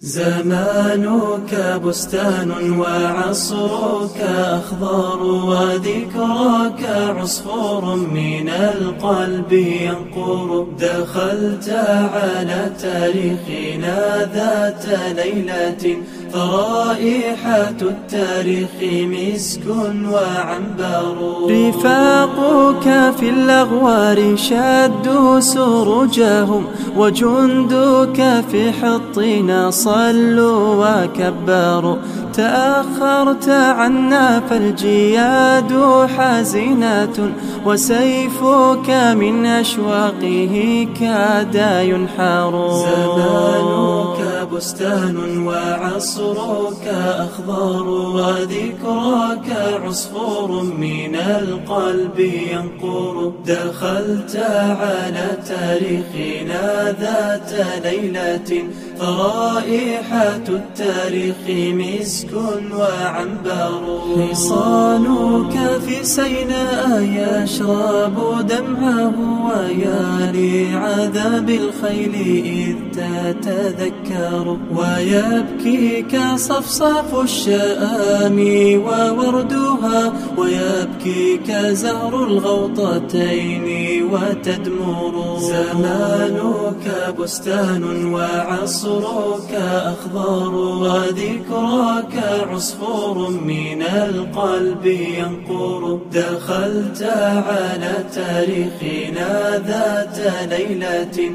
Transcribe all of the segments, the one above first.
زمانك بستان وعصرك أخضر وذكرك عصفور من القلب ينقر. دخلت على تاريخنا ذات ليلة فرائحة التاريخ مسك وعنبر. رفاقك في الأغوار شدوا سروجهم وجندك في حطنا صلوا وكبروا. تأخرت عنا فالجياد حزينة وسيفك من أشواقه كاد ينحر. زمانك بستان وعصرك أخضر وذكرك عصفور من القلب ينقر. دخلت على تاريخنا ذات ليلة فرائحة التاريخ مسك وعنبر. حصانك في سيناء يشرب دمعه ويالي عذاب الخيل إذ تتذكر. ويبكيك صفصاف الشآم ووردها ويبكيك زهر الغوطتين وتدمر. زمانك بستان وعصرك أخضر وذكرك عصفور من القلب ينقر. دخلت على تاريخنا ذات ليلة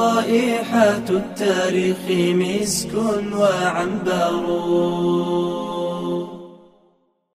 فرائحة التاريخ مسك وعنبر.